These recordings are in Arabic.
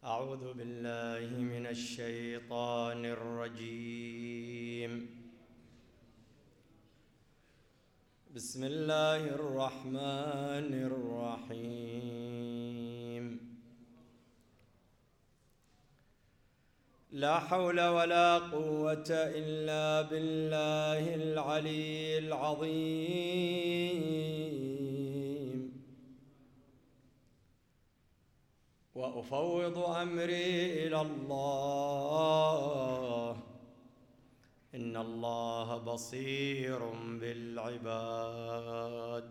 أعوذ بالله من الشيطان الرجيم. بسم الله الرحمن الرحيم. لا حول ولا قوة إلا بالله العلي العظيم. وأفوض أمري إلى الله إن الله بصير بالعباد.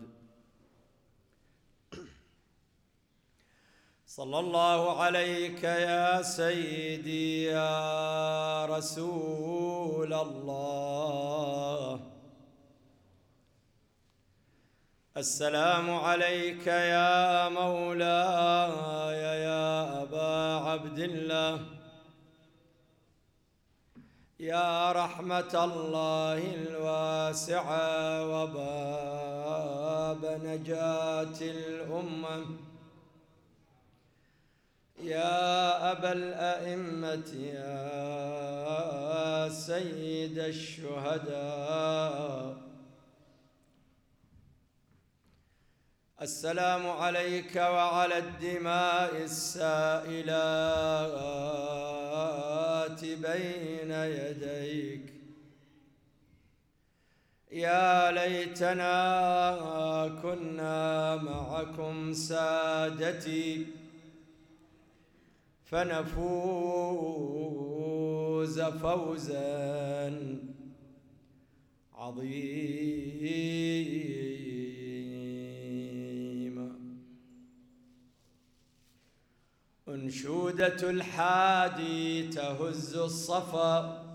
صلى الله عليك يا سيدي يا رسول الله. السلام عليك يا مولاي يا أبا عبد الله، يا رحمة الله الواسعة وباب نجاة الأمة، يا أبا الأئمة يا سيد الشهداء. السلام عليك وعلى الدماء السائلات بين يديك. يا ليتنا كنا معكم سادتي فنفوز فوزا عظيما. أنشودة الحادي تهز الصفا،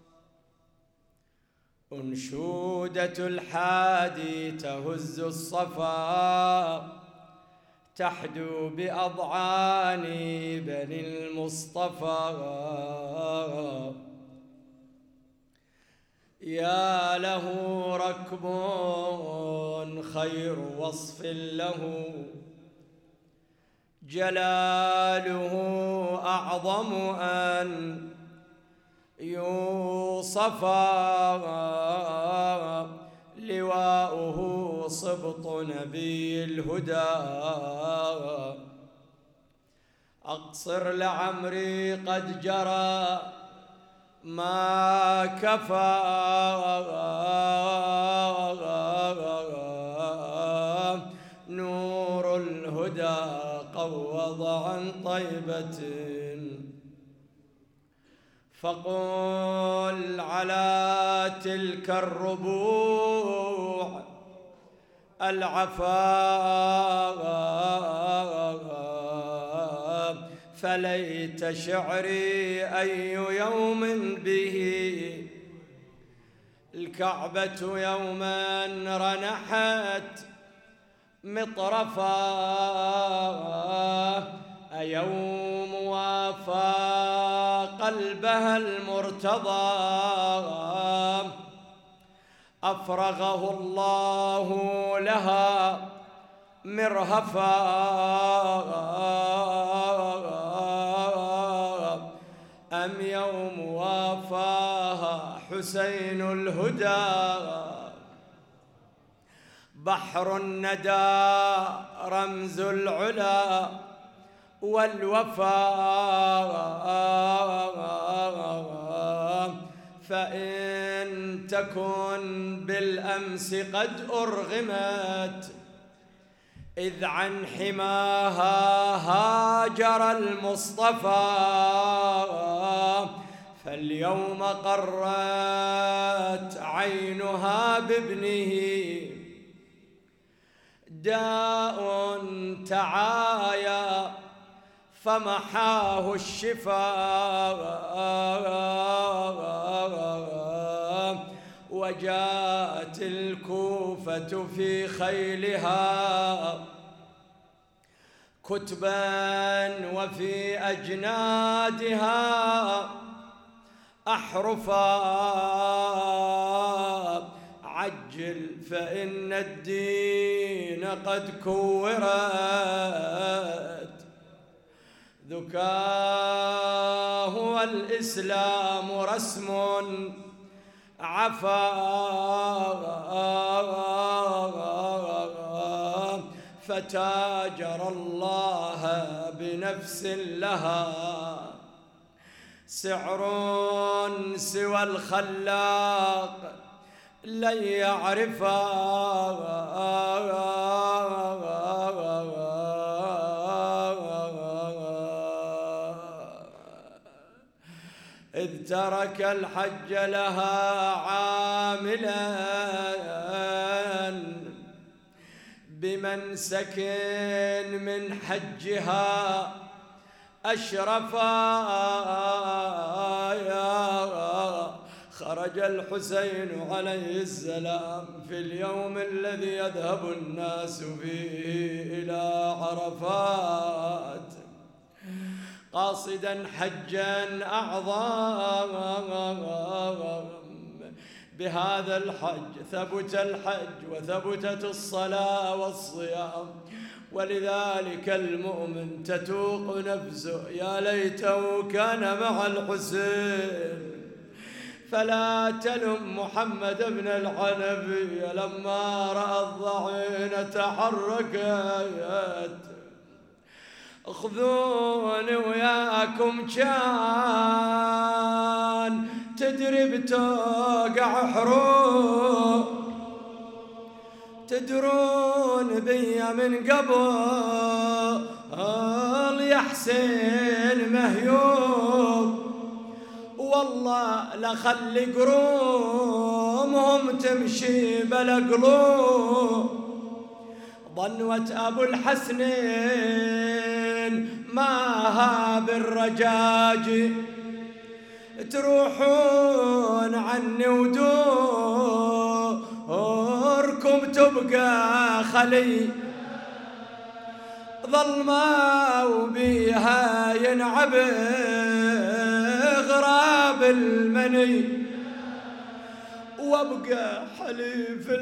أنشودة الحادي تهز الصفا، تحدو بأضعان بني المصطفى. يا له ركب خير وصف له، جلاله أعظم أن يوصفا، لواؤه صبط نبي الهدى. أقصر لعمري قد جرى ما كفى، نور الهدى قوض عن طيبة. فقل على تلك الربوع العفا، فليت شعري أي يوم به الكعبة يوما رنحت مطرفا. أيوم وافى قلبها المرتضى، أفرغه الله لها مرهفا. أم يوم وافاها حسين الهدى، بحر الندى رمز العلا والوفاء. فإن تكن بالأمس قد أرغمت إذ عن حماها هاجر المصطفى، فاليوم قرت عينها بابنه، داء تعايا فمحاه الشفاء. وجاءت الكوفة في خيلها كتبا وفي أجنادها أحرفا. عجل فإن الدين قد كورت ذكاه والإسلام رسم عفا فتاجر الله بنفس لها سعر سوى الخلاق لن يعرفا إذ ترك الحج لها عاملا بمنسك من حجها أشرفا خرج الحسين عليه السلام في اليوم الذي يذهب الناس فيه إلى عرفات قاصدا حجا أعظم. بهذا الحج ثبت الحج وثبتت الصلاة والصيام، ولذلك المؤمن تتوق نفسه يا ليته كان مع الحسين. فلا تلم محمد بن العنبي لما رأى الضعين تحركت. خذوني وياكم كان تدري بتوقع حروب، تدرون بي من قبل يا حسين مهيوب، والله لخلي قرومهم تمشي بلا قلوب. ظنوة أبو الحسنين ماها بالرجاج، تروحون عني ودوركم تبقى خلي ظلمة وبيها ينعب غراب المني، وابقى حليف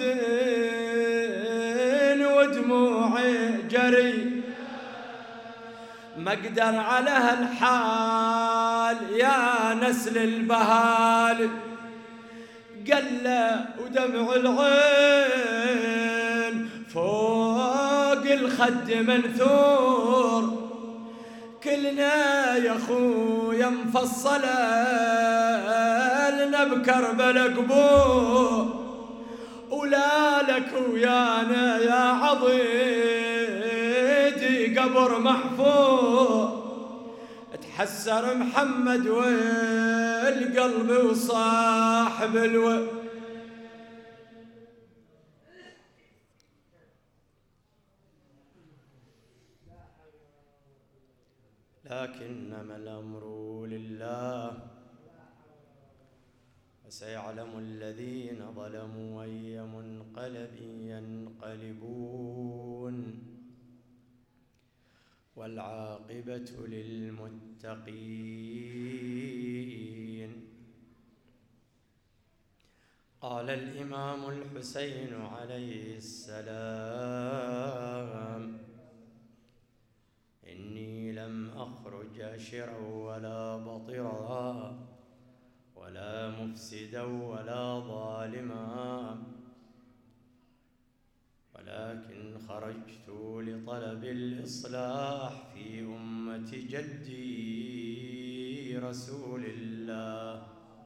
الحزن ودموعي جري. ما اقدر على هالحال يا نسل البهال، قل ودمع العين فوق الخد منثور. كلنا يا خويا مفصلة لنا بكربلا قبور، ولا لك ويانا يا عضيدي قبر محفور. تحسر محمد والقلب وصاحب لكنما الأمر لله، وسيعلم الذين ظلموا أي منقلب ينقلبون، والعاقبة للمتقين. قال الإمام الحسين عليه السلام: إني لم أخرج أشرا ولا بطرا ولا مفسدا ولا ظالما، ولكن خرجت لطلب الإصلاح في أمة جدي رسول الله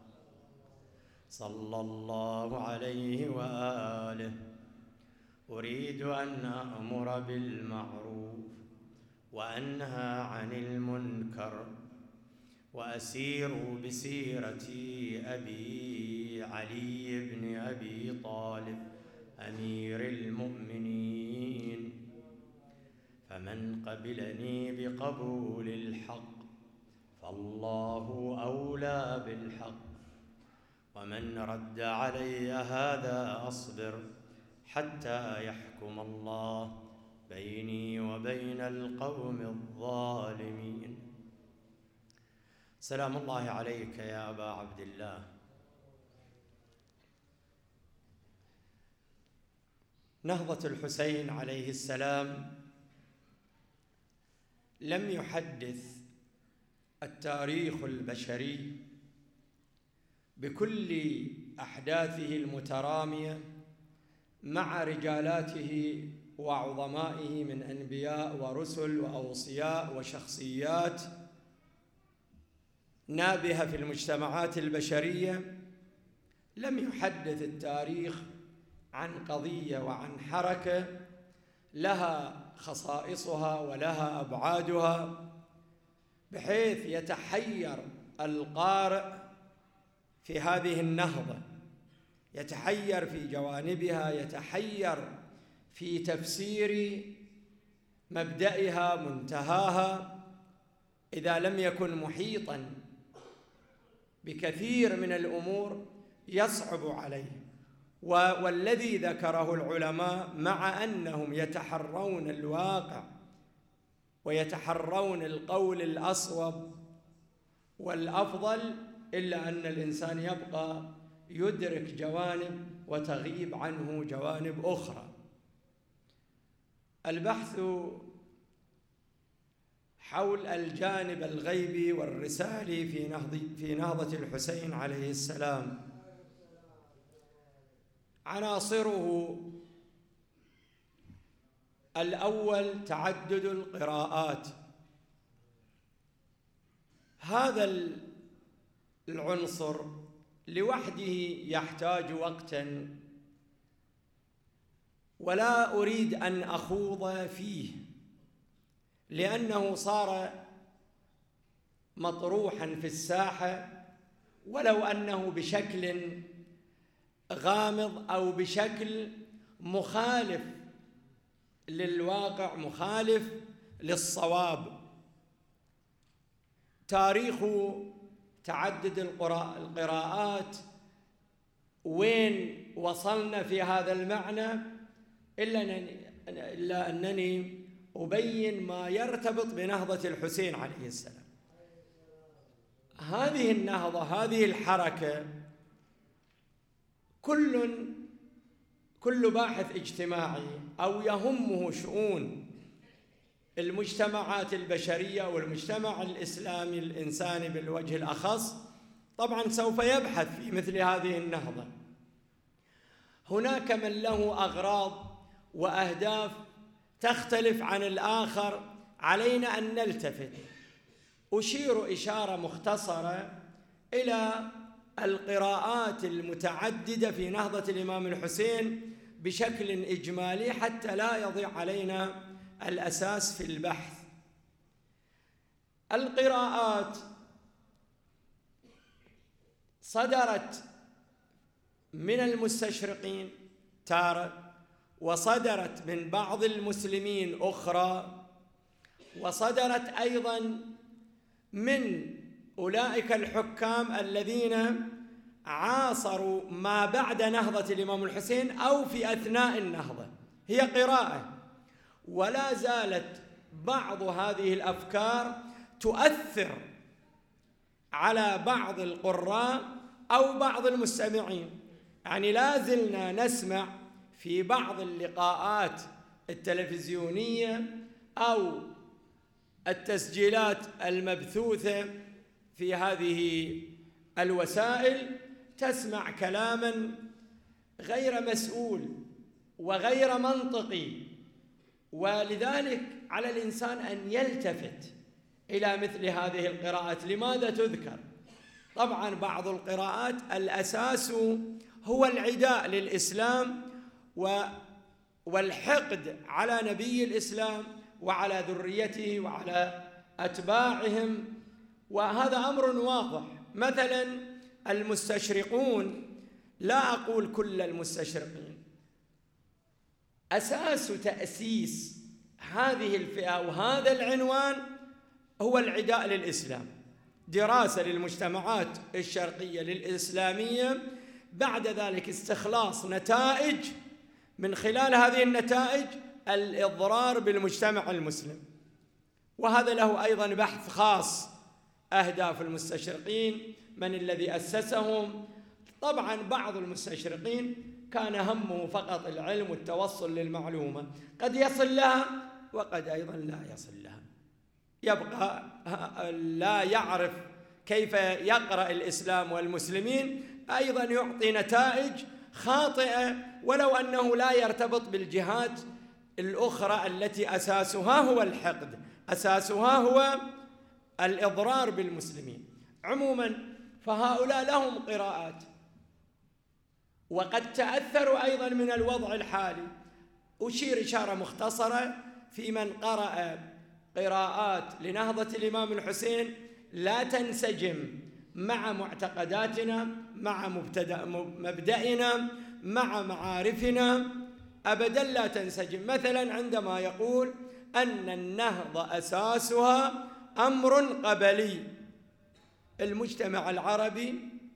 صلى الله عليه وآله. أريد أن أأمر بالمعروف وأنهى عن المنكر، وأسير بسيرة أبي علي بن أبي طالب أمير المؤمنين، فمن قبلني بقبول الحق فالله أولى بالحق، ومن رد علي هذا أصبر حتى يحكم الله بيني وبين القوم الظالمين. سلام الله عليك يا أبا عبد الله. نهضة الحسين عليه السلام لم يحدث التاريخ البشري بكل أحداثه المترامية مع رجالاته وعظمائه من أنبياء ورسل وأوصياء وشخصيات نابهة في المجتمعات البشرية، لم يحدث التاريخ عن قضية وعن حركة لها خصائصها ولها أبعادها، بحيث يتحير القارئ في هذه النهضة، يتحير في جوانبها، يتحير في تفسير مبدئها منتهاها، إذا لم يكن محيطاً بكثير من الأمور يصعب عليه. والذي ذكره العلماء مع أنهم يتحرون الواقع ويتحرون القول الأصوب والأفضل، إلا أن الإنسان يبقى يدرك جوانب وتغيب عنه جوانب أخرى. البحث حول الجانب الغيبي والرسالي في نهضة الحسين عليه السلام، عناصره: الأول تعدد القراءات. هذا العنصر لوحده يحتاج وقتاً، ولا أريد أن أخوض فيه لأنه صار مطروحاً في الساحة، ولو أنه بشكل غامض أو بشكل مخالف للواقع، مخالف للصواب. تاريخ تعدد القراءات وين وصلنا في هذا المعنى، إلا أنني أبين ما يرتبط بنهضة الحسين عليه السلام. هذه النهضة، هذه الحركة، كل باحث اجتماعي أو يهمه شؤون المجتمعات البشرية والمجتمع الإسلامي الإنساني بالوجه الأخص طبعاً سوف يبحث في مثل هذه النهضة. هناك من له أغراض وأهداف تختلف عن الآخر، علينا أن نلتفت. أشير إشارة مختصرة إلى القراءات المتعددة في نهضة الإمام الحسين بشكل إجمالي حتى لا يضيع علينا الأساس في البحث. القراءات صدرت من المستشرقين تارة، وصدرت من بعض المسلمين أخرى، وصدرت أيضاً من أولئك الحكام الذين عاصروا ما بعد نهضة الإمام الحسين أو في أثناء النهضة. هي قراءة، ولا زالت بعض هذه الأفكار تؤثر على بعض القراء أو بعض المستمعين. يعني لا زلنا نسمع في بعض اللقاءات التلفزيونية أو التسجيلات المبثوثة في هذه الوسائل، تسمع كلاماً غير مسؤول وغير منطقي، ولذلك على الإنسان أن يلتفت إلى مثل هذه القراءات. لماذا تذكر؟ طبعاً بعض القراءات الأساس هو العداء للإسلام والحقد على نبي الإسلام وعلى ذريته وعلى أتباعهم، وهذا أمر واضح. مثلاً المستشرقون، لا أقول كل المستشرقين، أساس تأسيس هذه الفئة وهذا العنوان هو العداء للإسلام، دراسة للمجتمعات الشرقية للإسلامية، بعد ذلك استخلاص نتائج من خلال هذه النتائج الإضرار بالمجتمع المسلم. وهذا له أيضاً بحث خاص، أهداف المستشرقين، من الذي أسسهم. طبعاً بعض المستشرقين كان همه فقط العلم والتوصل للمعلومة، قد يصل لها وقد أيضاً لا يصل لها. يبقى لا يعرف كيف يقرأ الإسلام والمسلمين، أيضا يعطي نتائج خاطئة، ولو أنه لا يرتبط بالجهات الأخرى التي أساسها هو الحقد، أساسها هو الإضرار بالمسلمين. عموما فهؤلاء لهم قراءات، وقد تأثروا أيضا من الوضع الحالي. أشير إشارة مختصرة في من قرأ قراءات لنهضة الإمام الحسين لا تنسجم مع معتقداتنا، مع مبدأنا، مع معارفنا، أبدا لا تنسجم. مثلا عندما يقول أن النهضة أساسها أمر قبلي، المجتمع العربي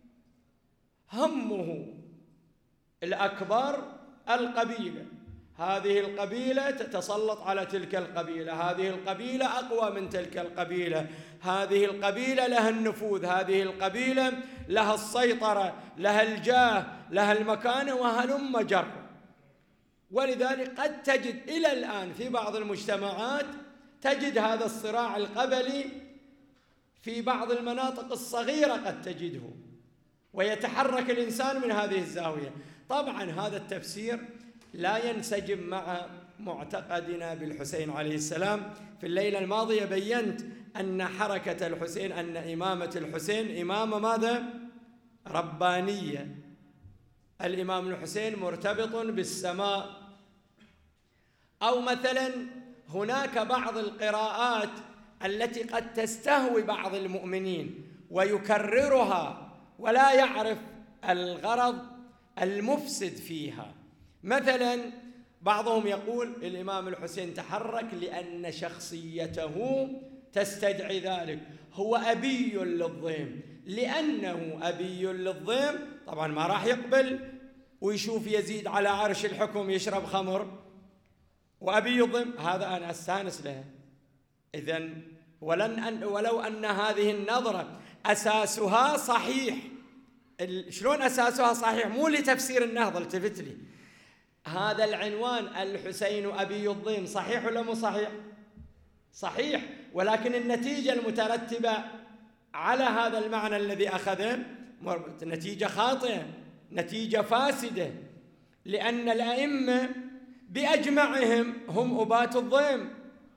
همه الأكبر القبيلة، هذه القبيلة تتسلط على تلك القبيلة، هذه القبيلة أقوى من تلك القبيلة، هذه القبيلة لها النفوذ، هذه القبيلة لها السيطرة، لها الجاه، لها المكانة، وهلم جرا. ولذلك قد تجد إلى الآن في بعض المجتمعات تجد هذا الصراع القبلي، في بعض المناطق الصغيرة قد تجده، ويتحرك الإنسان من هذه الزاوية. طبعا هذا التفسير لا ينسجم مع معتقدنا بالحسين عليه السلام. في الليلة الماضية بينت أن حركة الحسين، أن إمامة الحسين إمامة ماذا؟ ربانية. الإمام الحسين مرتبط بالسماء. أو مثلا هناك بعض القراءات التي قد تستهوي بعض المؤمنين ويكررها ولا يعرف الغرض المفسد فيها. مثلا بعضهم يقول الإمام الحسين تحرك لأن شخصيته تستدعي ذلك، هو أبي للضيم، لأنه أبي للضيم طبعا ما راح يقبل ويشوف يزيد على عرش الحكم يشرب خمر وأبي الضيم، هذا أنا أستانس له. إذن ولو أن هذه النظرة أساسها صحيح، شلون أساسها صحيح؟ مو لتفسير النهضة، التفت لي هذا العنوان الحسين أبي الضيم صحيح ولا مو صحيح؟ صحيح، ولكن النتيجة المترتبة على هذا المعنى الذي أخذه نتيجة خاطئة، نتيجة فاسدة، لأن الأئمة بأجمعهم هم أباة الضيم.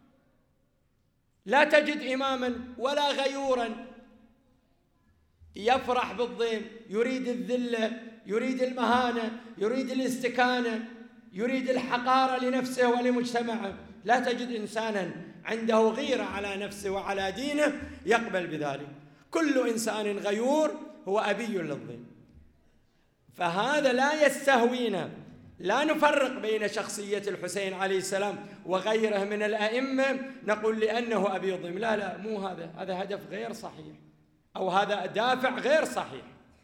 لا تجد إماما ولا غيورا يفرح بالضيم، يريد الذلة، يريد المهانة، يريد الاستكانة، يريد الحقارة لنفسه ولمجتمعه. لا تجد إنسانا عنده غيرة على نفسه وعلى دينه يقبل بذلك. كل إنسان غيور هو أبي للضيم. فهذا لا يستهوينا، لا نفرق بين شخصية الحسين عليه السلام وغيره من الأئمة نقول لأنه أبي الضيم، لا لا، مو هذا، هذا هدف غير صحيح، أو هذا دافع غير صحيح.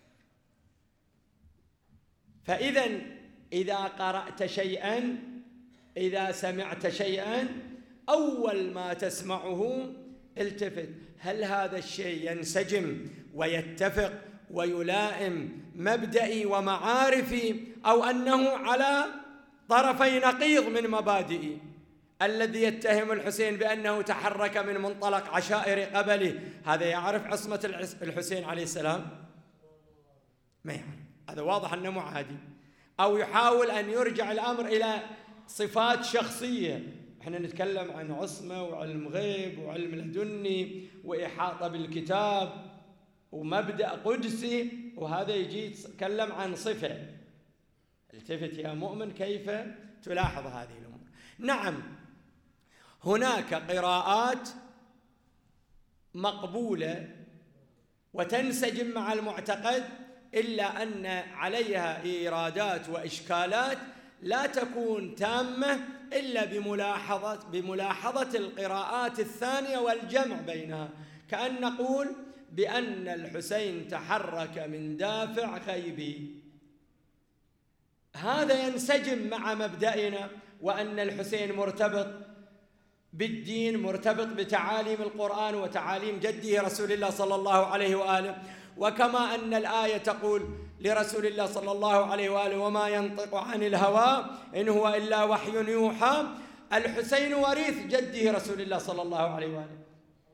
فإذا إذا قرأت شيئا، إذا سمعت شيئا، أول ما تسمعه التفت، هل هذا الشيء ينسجم ويتفق ويلائم مبدئي ومعارفي، أو أنه على طرفي نقيض من مبادئي؟ الذي يتهم الحسين بأنه تحرك من منطلق عشائر قبله، هذا يعرف عصمة الحسين عليه السلام؟ ما يعرف، هذا واضح أنه معادي. أو يحاول أن يرجع الأمر إلى صفات شخصية. احنا نتكلم عن عصمة وعلم غيب وعلم لدني وإحاطة بالكتاب ومبدأ قدسي، وهذا يجي يتكلم عن صفة. التفت يا مؤمن كيف تلاحظ هذه الأمور. نعم، هناك قراءات مقبولة وتنسجم مع المعتقد، إلا أن عليها إيرادات وإشكالات لا تكون تامة إلا بملاحظة القراءات الثانية والجمع بينها. كأن نقول بأن الحسين تحرك من دافع غيبي، هذا ينسجم مع مبدأنا، وأن الحسين مرتبط بالدين، مرتبط بتعاليم القرآن وتعاليم جده رسول الله صلى الله عليه وآله. وكما أن الآية تقول لرسول الله صلى الله عليه وآله وما ينطق عن الهوى إن هو إلا وحي يوحى، الحسين وريث جده رسول الله صلى الله عليه وآله،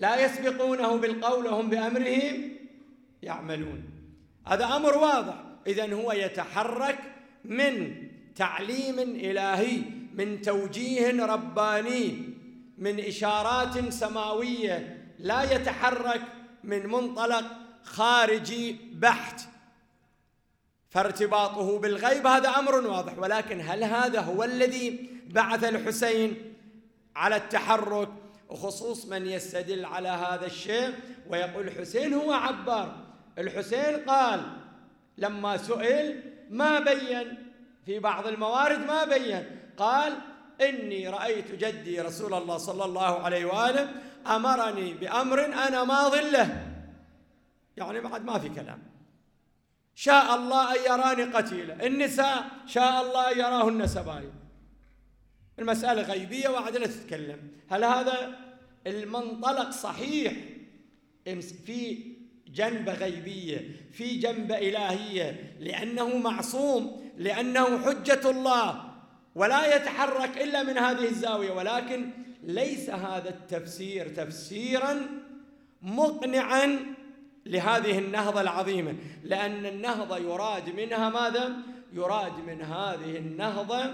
لا يسبقونه بالقول وهم بأمرهم يعملون. هذا أمر واضح. إذن هو يتحرك من تعليم إلهي، من توجيه رباني، من إشارات سماوية، لا يتحرك من منطلق خارجي بحت. فارتباطه بالغيب هذا أمر واضح. ولكن هل هذا هو الذي بعث الحسين على التحرك؟ وخصوص من يستدل على هذا الشيء ويقول الحسين هو عبار. الحسين قال لما سئل ما بين، في بعض الموارد ما بين، قال إني رأيت جدي رسول الله صلى الله عليه وآله أمرني بأمر أنا ماض له. يعني بعد ما في كلام. شاء الله أن يراني قتيلا. النساء شاء الله أن يراهن سبايا. المسألة غيبية وعد لا تتكلم. هل هذا المنطلق صحيح؟ في جنبة غيبية، في جنبة إلهية، لأنه معصوم، لأنه حجة الله ولا يتحرك إلا من هذه الزاوية. ولكن ليس هذا التفسير تفسيرا مقنعا لهذه النهضة العظيمة، لأن النهضة يراد منها ماذا؟ يراد من هذه النهضة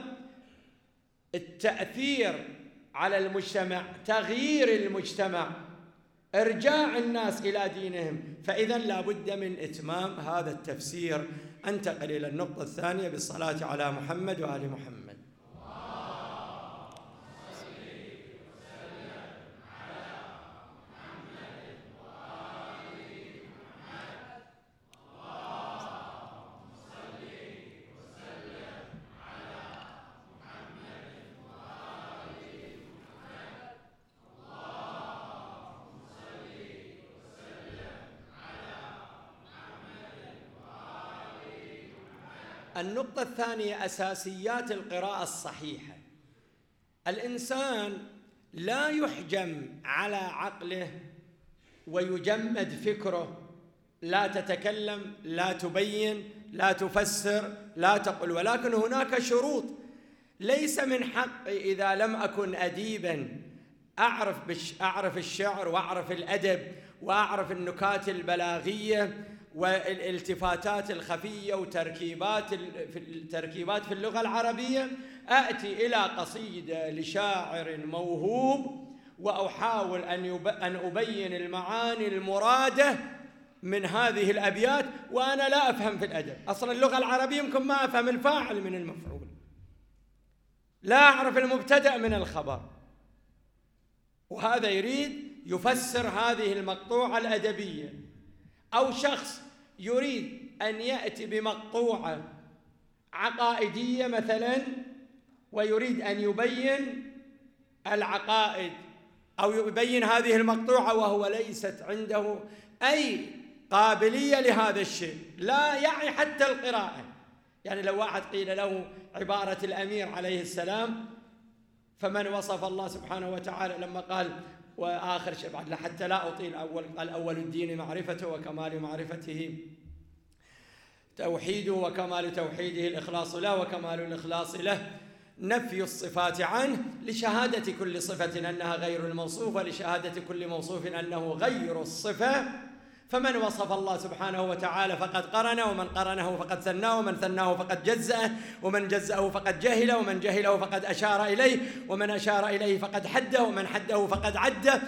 التأثير على المجتمع، تغيير المجتمع، إرجاع الناس إلى دينهم. فإذا لا بد من إتمام هذا التفسير. أنتقل إلى النقطة الثانية بالصلاة على محمد وآل محمد. النقطة الثانية أساسيات القراءة الصحيحة. الإنسان لا يحجم على عقله ويجمد فكره، لا تتكلم، لا تبين، لا تفسر، لا تقل. ولكن هناك شروط. ليس من حقي إذا لم أكن أديبا أعرف الشعر وأعرف الأدب وأعرف النكات البلاغية والالتفاتات الخفية وتركيبات في اللغة العربية، أأتي إلى قصيدة لشاعر موهوب وأحاول أن أبين المعاني المرادة من هذه الأبيات وأنا لا أفهم في الأدب. أصلا اللغة العربية يمكن ما أفهم الفاعل من المفعول، لا أعرف المبتدأ من الخبر. وهذا يريد يفسر هذه المقطوعة الأدبية. أو شخص يريد أن يأتي بمقطوعة عقائدية مثلا ويريد أن يبين العقائد أو يبين هذه المقطوعة وهو ليست عنده أي قابلية لهذا الشيء، لا يعي حتى القراءة. يعني لو واحد قيل له عبارة الأمير عليه السلام، فمن وصف الله سبحانه وتعالى لما قال وآخر شيء بعد حتى لا أطيل، قال أول الدين معرفته وكمال معرفته توحيده وكمال توحيده الإخلاص له وكمال الإخلاص له نفي الصفات عنه لشهادة كل صفة أنها غير الموصوف ولشهادة كل موصوف أنه غير الصفة. فمن وصف الله سبحانه وتعالى فقد قرنه، ومن قرنه فقد ثناه، ومن ثناه فقد جزأه، ومن جزأه فقد جهله، ومن جهله فقد أشار إليه، ومن أشار إليه فقد حده، ومن حده فقد عده.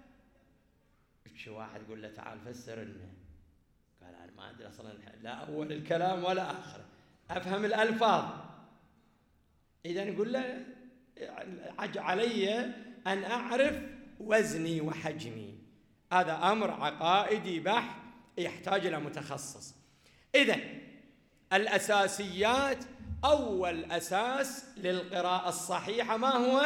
شو واحد يقول له تعال فسر لنا، قال أنا ما أدري أصلا لا أول الكلام ولا آخره، أفهم الألفاظ. إذا يقول له علي أن أعرف وزني وحجمي. هذا أمر عقائدي بحت يحتاج إلى متخصص. إذن الأساسيات، أول أساس للقراءة الصحيحة ما هو؟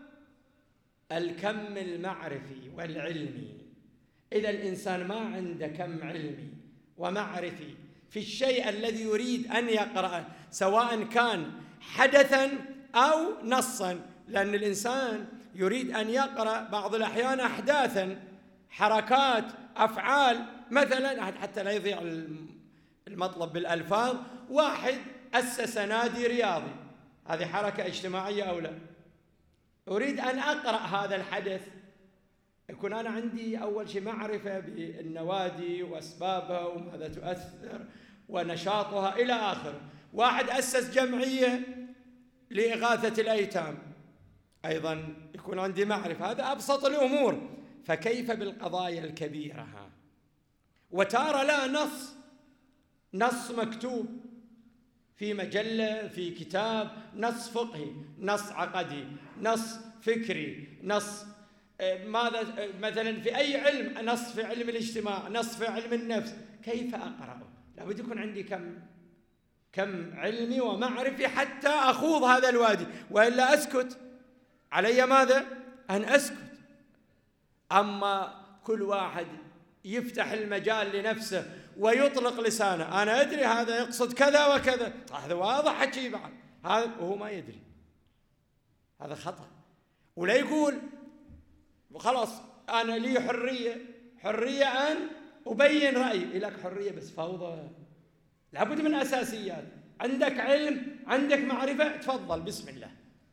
الكم المعرفي والعلمي. إذا الإنسان ما عنده كم علمي ومعرفي في الشيء الذي يريد أن يقرأه، سواء كان حدثاً أو نصاً، لأن الإنسان يريد أن يقرأ بعض الأحيان أحداثاً، حركات، أفعال مثلا، حتى لا يضيع المطلب بالألفاظ. واحد أسس نادي رياضي، هذه حركة اجتماعية أو لا؟ أريد أن أقرأ هذا الحدث، يكون أنا عندي أول شيء معرفة بالنوادي وأسبابها وماذا تؤثر ونشاطها إلى آخره. واحد أسس جمعية لإغاثة الأيتام، أيضا يكون عندي معرفة، هذا أبسط الأمور. فكيف بالقضايا الكبيرة؟ وتارى لا نص مكتوب في مجلة، في كتاب، نص فقهي، نص عقدي، نص فكري، نص ماذا مثلا في أي علم، نص في علم الاجتماع، نص في علم النفس، كيف أقرأه؟ لابد يكون عندي كم علمي ومعرفي حتى أخوض هذا الوادي، وإلا أسكت. علي ماذا؟ أن أسكت. أما كل واحد يفتح المجال لنفسه ويطلق لسانه، أنا أدري هذا يقصد كذا وكذا، هذا واضح حكي بعد، هذا وهو ما يدري، هذا خطأ. ولا يقول خلاص أنا لي حرية أن أبين رأيي، لك حرية بس فوضى. لابد من أساسيات، عندك علم، عندك معرفة، تفضل بسم الله.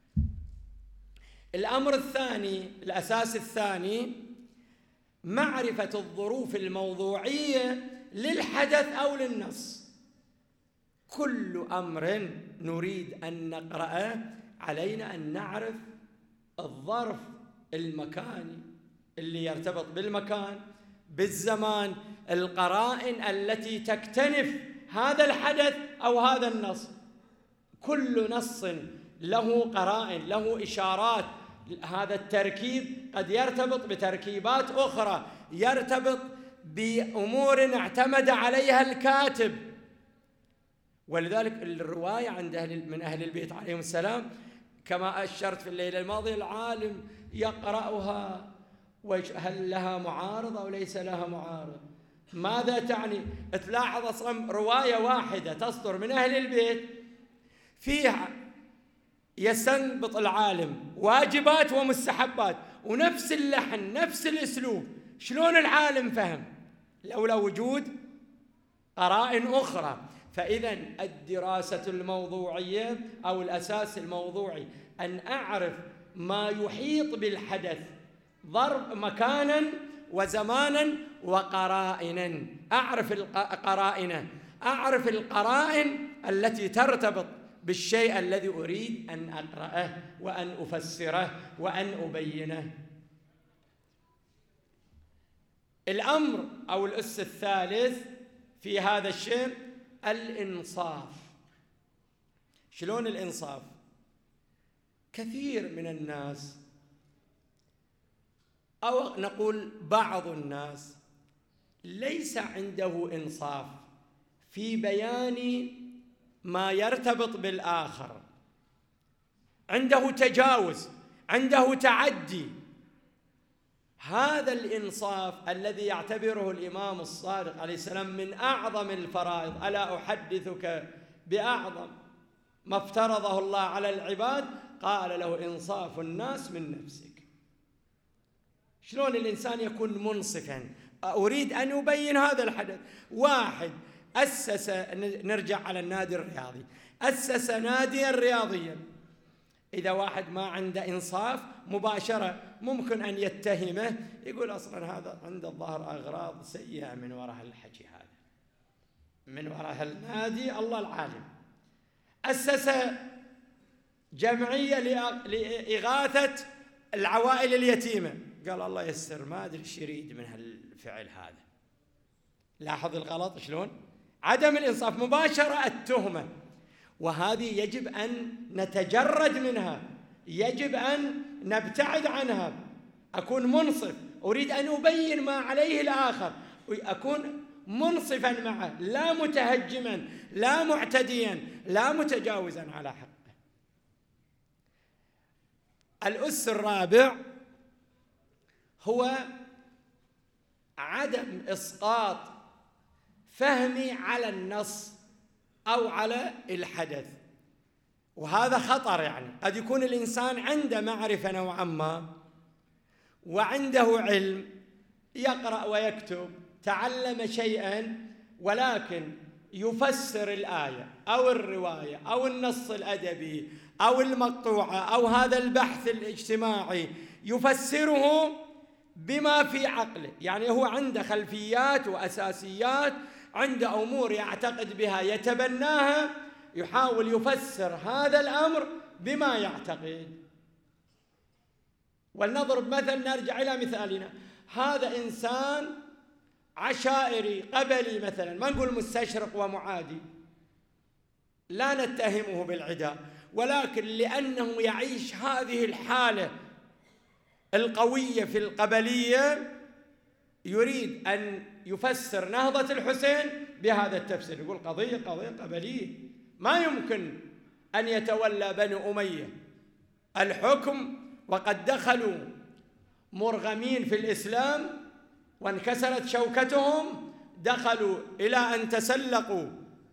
الأمر الثاني، الأساس الثاني، معرفة الظروف الموضوعية للحدث أو للنص. كل أمر نريد أن نقرأه علينا أن نعرف الظرف المكاني اللي يرتبط بالمكان، بالزمان، القرائن التي تكتنف هذا الحدث أو هذا النص. كل نص له قرائن، له إشارات. هذا التركيب قد يرتبط بتركيبات أخرى، يرتبط بأمور اعتمد عليها الكاتب. ولذلك الرواية عند من أهل البيت عليهم السلام كما أشرت في الليلة الماضية، العالم يقرأها هل لها معارض أو ليس لها معارض؟ ماذا تعني؟ تلاحظ أصلا رواية واحدة تصدر من أهل البيت فيها يستنبط العالم واجبات ومستحبات، ونفس اللحن نفس الأسلوب. شلون العالم فهم؟ لولا وجود قرائن أخرى. فإذا الدراسة الموضوعية أو الأساس الموضوعي أن أعرف ما يحيط بالحدث، ضرب مكانا وزمانا وقرائنا. أعرف القرائن، أعرف القرائن التي ترتبط بالشيء الذي أريد أن أقرأه وأن أفسره وأن أبينه. الأمر أو الأس الثالث في هذا الشيء الإنصاف. شلون الإنصاف؟ كثير من الناس أو نقول بعض الناس ليس عنده إنصاف في بيان ما يرتبط بالآخر، عنده تجاوز، عنده تعدي. هذا الإنصاف الذي يعتبره الإمام الصادق عليه السلام من أعظم الفرائض. ألا أحدثك بأعظم ما افترضه الله على العباد؟ قال له إنصاف الناس من نفسك. شلون الإنسان يكون منصفا؟ أريد أن أبين هذا الحدث. واحد أسس، نرجع على النادي الرياضي، أسس ناديا رياضيا، إذا واحد ما عنده إنصاف مباشرة ممكن أن يتهمه، يقول أصلا هذا عنده الظاهر أغراض سيئة من وراء الحكي، هذا من وراء النادي الله العالم. أسس جمعية لإغاثة العوائل اليتيمة، قال الله يسر، ما أدري ايش يريد من هالفعل هذا. لاحظ الغلط شلون؟ عدم الإنصاف، مباشرة التهمة، وهذه يجب أن نتجرد منها، يجب أن نبتعد عنها. أكون منصف، أريد أن أبين ما عليه الآخر، أكون منصفا معه، لا متهجما، لا معتديا، لا متجاوزا على حقه. الأس الرابع هو عدم إسقاط فهمي على النص أو على الحدث، وهذا خطر. يعني قد يكون الإنسان عنده معرفة نوعا ما وعنده علم، يقرأ ويكتب، تعلم شيئا، ولكن يفسر الآية أو الرواية أو النص الأدبي أو المقطوعة أو هذا البحث الاجتماعي، يفسره بما في عقله، يعني هو عنده خلفيات وأساسيات، عنده أمور يعتقد بها يتبناها، يحاول يفسر هذا الأمر بما يعتقد. ولنضرب مثل، نرجع إلى مثالنا، هذا إنسان عشائري قبلي مثلا، ما نقول مستشرق ومعادي، لا نتهمه بالعداء، ولكن لأنه يعيش هذه الحالة القوية في القبلية يريد أن يفسر نهضة الحسين بهذا التفسير، يقول قضية قبلية، ما يمكن أن يتولى بنو أمية الحكم وقد دخلوا مرغمين في الإسلام وانكسرت شوكتهم، دخلوا إلى أن تسلقوا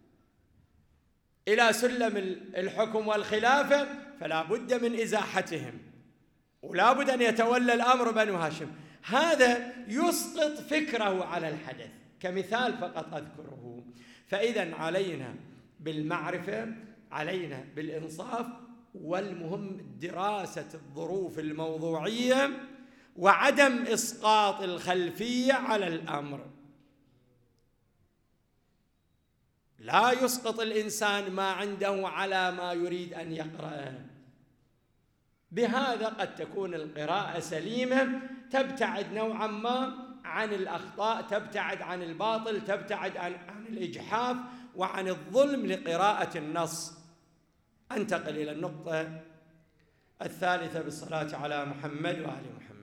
إلى سلم الحكم والخلافة، فلا بد من إزاحتهم ولا بد أن يتولى الأمر بنو هاشم. هذا يسقط فكره على الحدث كمثال فقط أذكره. فإذا علينا بالمعرفة، علينا بالإنصاف، والمهم دراسة الظروف الموضوعية وعدم إسقاط الخلفية على الأمر. لا يسقط الإنسان ما عنده على ما يريد أن يقرأه. بهذا قد تكون القراءة سليمة، تبتعد نوعا ما عن الأخطاء، تبتعد عن الباطل، تبتعد عن الإجحاف وعن الظلم لقراءة النص. أنتقل إلى النقطة الثالثة بالصلاة على محمد وآل محمد.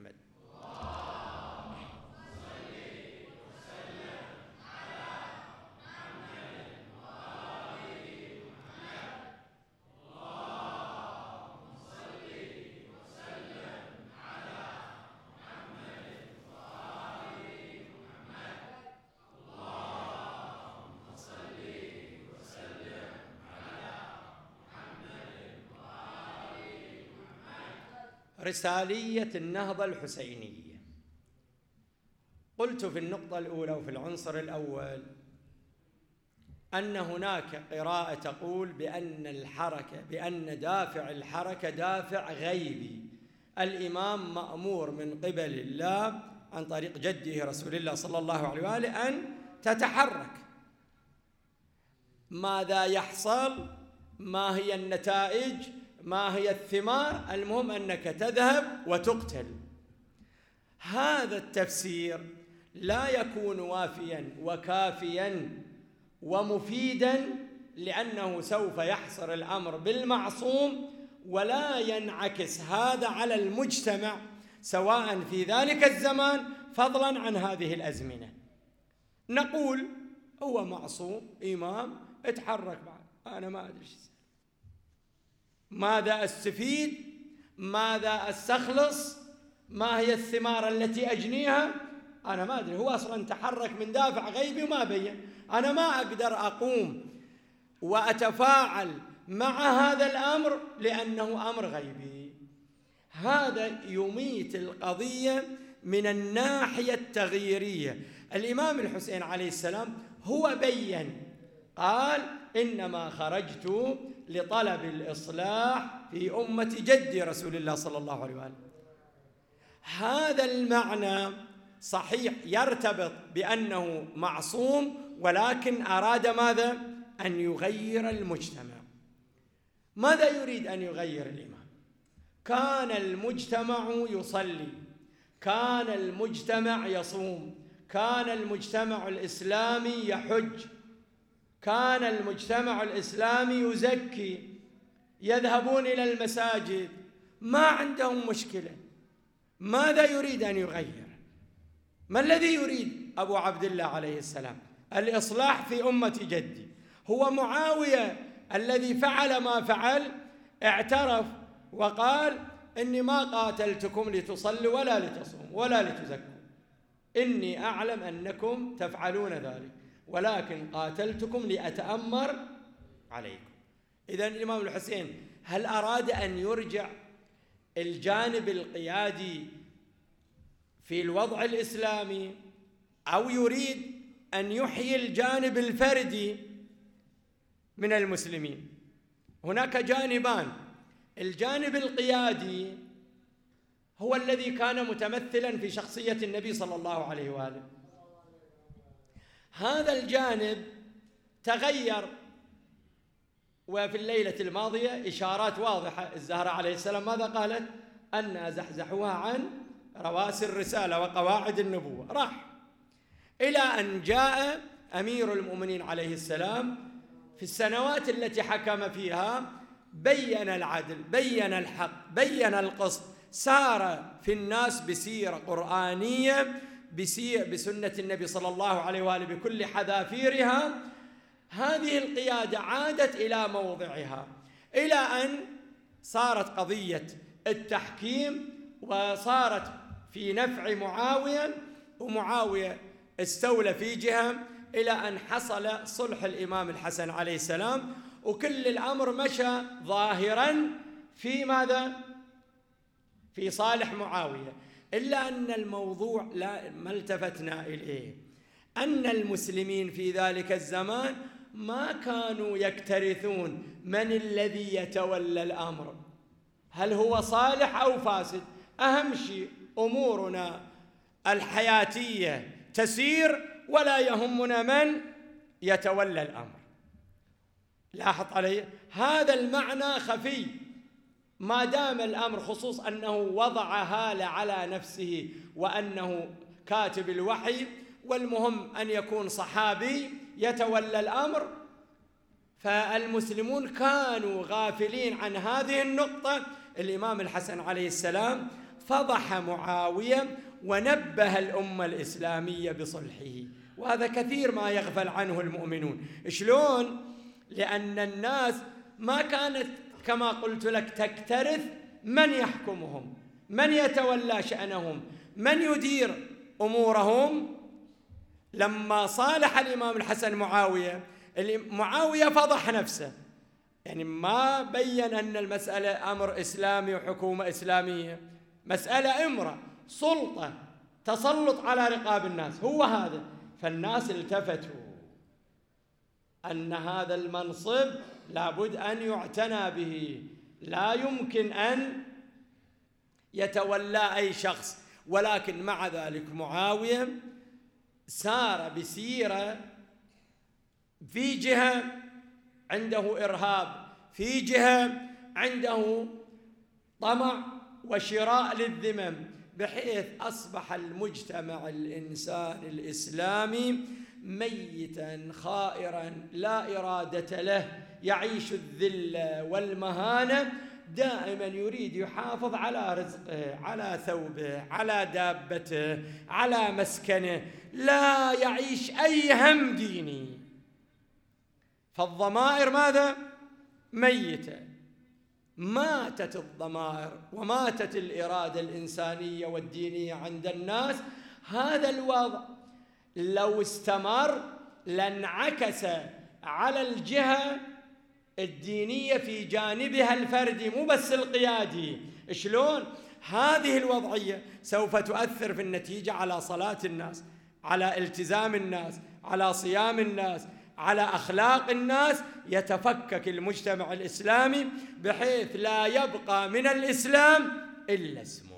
رسالية النهضة الحسينية. قلت في النقطة الأولى وفي العنصر الأول أن هناك قراءة تقول بأن دافع الحركة دافع غيبي، الإمام مأمور من قبل الله عن طريق جده رسول الله صلى الله عليه وآله أن تتحرك. ماذا يحصل؟ ما هي النتائج؟ ما هي الثمار؟ المهم أنك تذهب وتقتل. هذا التفسير لا يكون وافيا وكافيا ومفيدا، لأنه سوف يحصر الأمر بالمعصوم، ولا ينعكس هذا على المجتمع سواء في ذلك الزمان فضلا عن هذه الأزمنة. نقول هو معصوم، إمام، اتحرك بعد، أنا ما أدري ماذا أستفيد، ماذا أستخلص، ما هي الثمار التي أجنيها، أنا ما أدري. هو أصلا تحرك من دافع غيبي وما بين، أنا ما أقدر أقوم وأتفاعل مع هذا الأمر لأنه أمر غيبي. هذا يميت القضية من الناحية التغييرية. الإمام الحسين عليه السلام هو بين، قال إنما خرجت لطلب الإصلاح في أمة جدي رسول الله صلى الله عليه وآله. هذا المعنى صحيح يرتبط بأنه معصوم، ولكن أراد ماذا؟ أن يغير المجتمع. ماذا يريد أن يغير الإمام؟ كان المجتمع يصلي، كان المجتمع يصوم، كان المجتمع الإسلامي يحج، كان المجتمع الإسلامي يزكي، يذهبون إلى المساجد، ما عندهم مشكلة. ماذا يريد أن يغير؟ ما الذي يريد أبو عبد الله عليه السلام؟ الإصلاح في أمة جدي. هو معاوية الذي فعل ما فعل اعترف وقال إني ما قاتلتكم لتصلوا ولا لتصوموا ولا لتزكوا، إني أعلم أنكم تفعلون ذلك، ولكن قاتلتكم لأتأمر عليكم. إذن الإمام الحسين هل أراد أن يرجع الجانب القيادي في الوضع الإسلامي، أو يريد أن يحيي الجانب الفردي من المسلمين؟ هناك جانبان، الجانب القيادي هو الذي كان متمثلا في شخصية النبي صلى الله عليه وآله. هذا الجانب تغير، وفي الليلة الماضية إشارات واضحة. الزهراء عليه السلام ماذا قالت؟ أن زحزحوها عن رواسي الرسالة وقواعد النبوة، راح إلى أن جاء أمير المؤمنين عليه السلام في السنوات التي حكم فيها، بين العدل، بين الحق، بين القسط، سار في الناس بسيرة قرآنية، بسنة النبي صلى الله عليه وآله بكل حذافيرها. هذه القيادة عادت إلى موضعها، إلى أن صارت قضية التحكيم وصارت في نفع معاوية، ومعاوية استولى في جهة، إلى أن حصل صلح الإمام الحسن عليه السلام، وكل الأمر مشى ظاهراً في ماذا؟ في صالح معاوية. إلا أن الموضوع ما التفتنا إليه أن المسلمين في ذلك الزمان ما كانوا يكترثون من الذي يتولى الأمر، هل هو صالح أو فاسد. أهم شيء أمورنا الحياتية تسير ولا يهمنا من يتولى الأمر. لاحظ علي هذا المعنى خفي، ما دام الأمر، خصوص أنه وضع هالة على نفسه وأنه كاتب الوحي، والمهم أن يكون صحابي يتولى الأمر. فالمسلمون كانوا غافلين عن هذه النقطة. الإمام الحسن عليه السلام فضح معاوية ونبه الأمة الإسلامية بصلحه، وهذا كثير ما يغفل عنه المؤمنون. شلون؟ لأن الناس ما كانت كما قلت لك تكترث من يحكمهم، من يتولى شأنهم، من يدير أمورهم. لما صالح الإمام الحسن معاوية فضح نفسه، يعني ما بين أن المسألة أمر إسلامي وحكومة إسلامية، مسألة إمرة، سلطة، تسلط على رقاب الناس، هو هذا. فالناس التفتوا أن هذا المنصب لابد أن يعتنى به، لا يمكن أن يتولى أي شخص. ولكن مع ذلك معاوية سار بسيرة، في جهة عنده إرهاب، في جهة عنده طمع وشراء للذمم، بحيث أصبح المجتمع الإنساني الإسلامي ميتاً خائراً لا إرادة له، يعيش الذلة والمهانة، دائماً يريد يحافظ على رزقه، على ثوبه، على دابته، على مسكنه، لا يعيش أي هم ديني. فالضمائر ماذا؟ ميتة، ماتت الضمائر وماتت الإرادة الإنسانية والدينية عند الناس. هذا الوضع لو استمر لانعكس على الجهة الدينية في جانبها الفردي، مو بس القيادي. شلون؟ هذه الوضعية سوف تؤثر في النتيجة على صلاة الناس، على التزام الناس، على صيام الناس، على أخلاق الناس. يتفكك المجتمع الإسلامي بحيث لا يبقى من الإسلام إلا اسمه.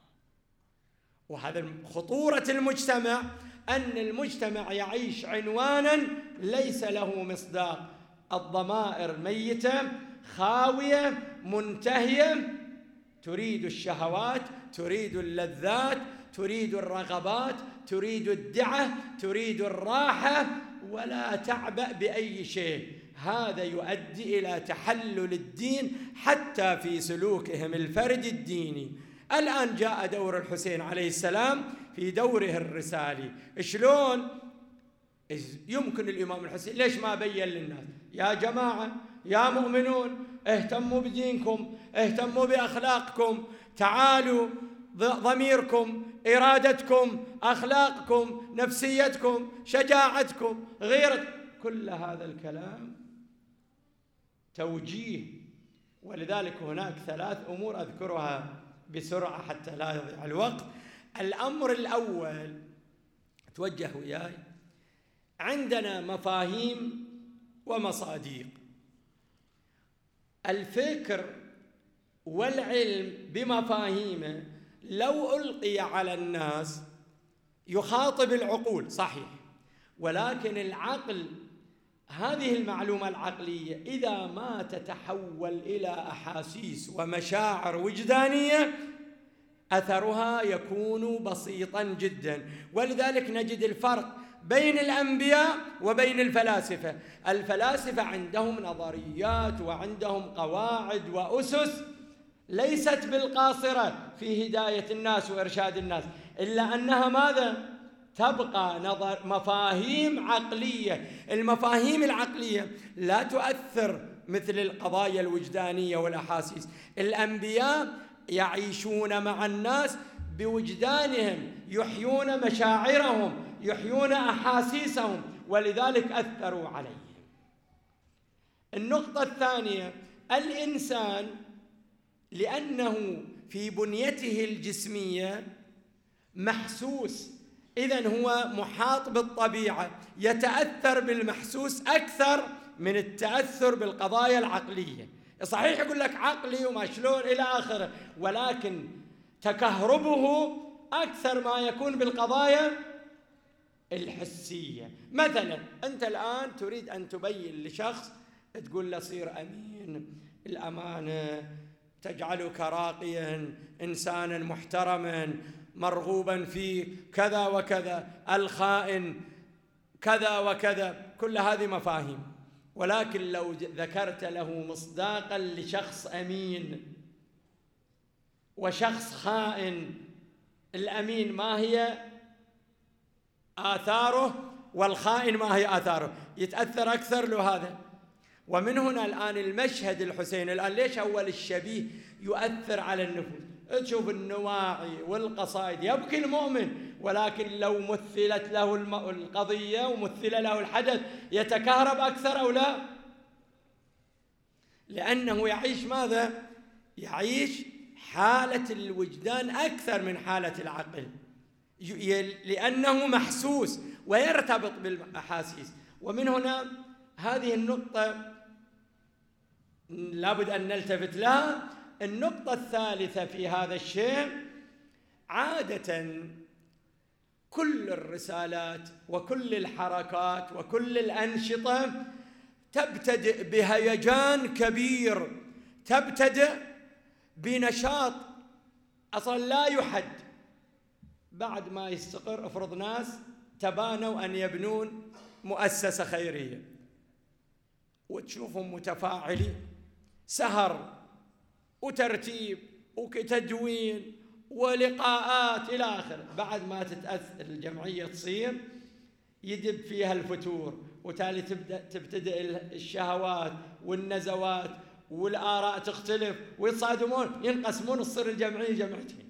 وهذا خطورة المجتمع، أن المجتمع يعيش عنوانا ليس له مصداق. الضمائر ميتة خاوية منتهية، تريد الشهوات، تريد اللذات، تريد الرغبات، تريد الدعة، تريد الراحة، ولا تعبأ بأي شيء. هذا يؤدي إلى تحلل الدين حتى في سلوكهم الفردي الديني. الآن جاء دور الحسين عليه السلام في دوره الرسالي. شلون يمكن الإمام الحسين ليش ما بين للناس؟ يا جماعة، يا مؤمنون، اهتموا بدينكم، اهتموا بأخلاقكم، تعالوا، ضميركم، إرادتكم، أخلاقكم، نفسيتكم، شجاعتكم، غيرت، كل هذا الكلام توجيه. ولذلك هناك 3 أمور أذكرها بسرعة حتى لا يضيع الوقت. الأمر الأول، توجه وياي، عندنا مفاهيم ومصادق. الفكر والعلم بمفاهيمه لو ألقي على الناس يخاطب العقول صحيح، ولكن العقل، هذه المعلومة العقلية إذا ما تتحول إلى أحاسيس ومشاعر وجدانية أثرها يكون بسيطا جدا. ولذلك نجد الفرق بين الأنبياء وبين الفلاسفة. الفلاسفة عندهم نظريات وعندهم قواعد وأسس ليست بالقاصرة في هداية الناس وإرشاد الناس، إلا أنها ماذا؟ تبقى مفاهيم عقلية. المفاهيم العقلية لا تؤثر مثل القضايا الوجدانية والأحاسيس. الأنبياء يعيشون مع الناس بوجدانهم، يحيون مشاعرهم، يحيون أحاسيسهم، ولذلك أثروا عليهم. النقطة الثانية، الإنسان لأنه في بنيته الجسمية محسوس، إذن هو محاط بالطبيعة، يتأثر بالمحسوس أكثر من التأثر بالقضايا العقلية. صحيح يقول لك عقلي وما شلون إلى آخره، ولكن تكهربه أكثر ما يكون بالقضايا الحسية. مثلا أنت الآن تريد أن تبين لشخص، تقول له صير أمين، الأمانة تجعلك راقيا، إنسانا محترما مرغوبا فيه، كذا وكذا، الخائن كذا وكذا، كل هذه مفاهيم. ولكن لو ذكرت له مصداقا لشخص أمين وشخص خائن، الأمين ما هي آثاره والخائن ما هي آثاره، يتأثر أكثر له هذا. ومن هنا الآن المشهد الحسين الآن ليش أول الشبيه يؤثر على النفوس؟ تشوف النواعي والقصائد يبكي المؤمن، ولكن لو مثلت له القضية ومثل له الحدث يتكهرب أكثر أو لا؟ لأنه يعيش ماذا؟ يعيش حالة الوجدان أكثر من حالة العقل، لأنه محسوس ويرتبط بالأحاسيس. ومن هنا هذه النقطة لابد أن نلتفت لها. النقطة الثالثة في هذا الشيء، عادة كل الرسالات وكل الحركات وكل الأنشطة تبتدئ بهيجان كبير، تبتدئ بنشاط أصلا لا يحد، بعد ما يستقر افرض ناس تبانوا أن يبنون مؤسسة خيرية وتشوفهم متفاعلين، سهر وترتيب وتدوين ولقاءات إلى آخره، بعد ما تتأثر الجمعية تصير يدب فيها الفتور، وتالي تبتدئ الشهوات والنزوات والآراء تختلف ويتصادمون، ينقسمون، تصير الجمعية جمعتين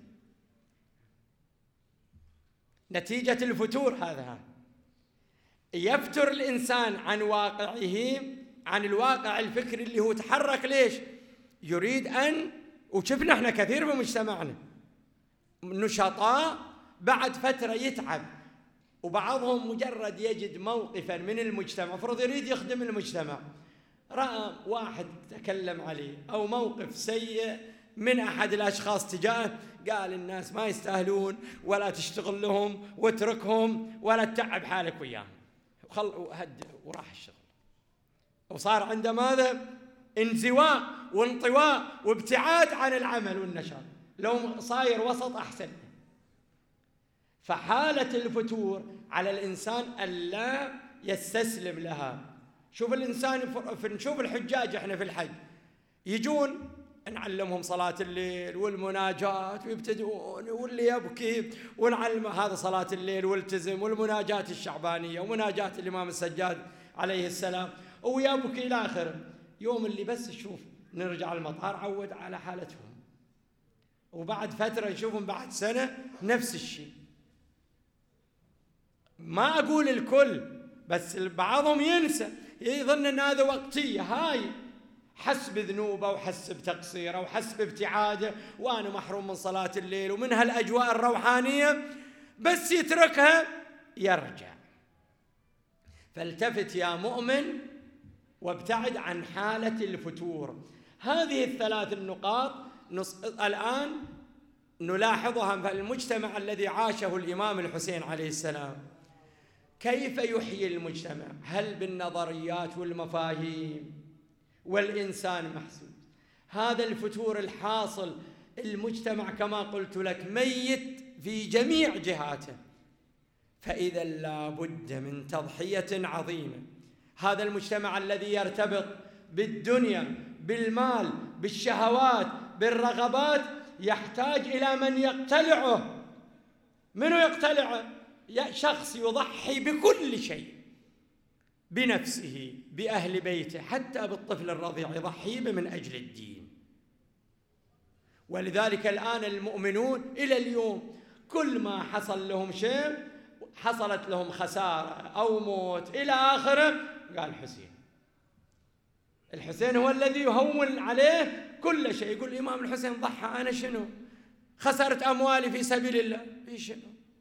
نتيجة الفتور. هذا يفتر الإنسان عن واقعه، عن الواقع الفكري اللي هو تحرك. ليش؟ يريد أن، وشفنا احنا كثير في مجتمعنا نشطاء بعد فترة يتعب، وبعضهم مجرد يجد موقفا من المجتمع، فرض يريد يخدم المجتمع، رأى واحد تكلم عليه أو موقف سيء من أحد الأشخاص تجاهه، قال الناس ما يستاهلون ولا تشتغل لهم واتركهم ولا تتعب حالك وياهم، وهد وراح الشغل، وصار عنده ماذا؟ انزواء وانطواء وابتعاد عن العمل والنشاط. لو صاير وسط أحسن. فحالة الفتور على الإنسان ألا يستسلم لها. شوف الإنسان، نشوف الحجاج إحنا في الحج يجون نعلمهم صلاة الليل والمناجات ويبتدؤون، واللي يبكي ونعلم هذا صلاة الليل والتزم، والمناجات الشعبانية ومناجات الإمام السجاد عليه السلام، ويبكي إلى آخره. يوم اللي بس تشوف نرجع المطار عود على حالتهم، وبعد فترة نشوفهم بعد سنة نفس الشيء. ما أقول الكل، بس بعضهم ينسى، يظن أن هذا وقتية، هاي حس بذنوبه وحس بتقصيره وحس بابتعاده، وأنا محروم من صلاة الليل ومن هالأجواء الروحانية، بس يتركها يرجع. فالتفت يا مؤمن وابتعد عن حالة الفتور. هذه الثلاث النقاط الآن نلاحظها في المجتمع الذي عاشه الإمام الحسين عليه السلام. كيف يحيي المجتمع؟ هل بالنظريات والمفاهيم والإنسان محسوس؟ هذا الفتور الحاصل، المجتمع كما قلت لك ميت في جميع جهاته، فإذا لا بد من تضحية عظيمة. هذا المجتمع الذي يرتبط بالدنيا، بالمال، بالشهوات، بالرغبات، يحتاج إلى من يقتلعه. منو يقتلعه؟ شخص يضحي بكل شيء، بنفسه، بأهل بيته، حتى بالطفل الرضيع يضحي به من أجل الدين. ولذلك الآن المؤمنون إلى اليوم كل ما حصل لهم شيء، حصلت لهم خسارة أو موت إلى آخره، قال الحسين هو الذي يهون عليه كل شيء. يقول الإمام الحسين ضحى، أنا شنو؟ خسرت أموالي في سبيل الله، في شنو؟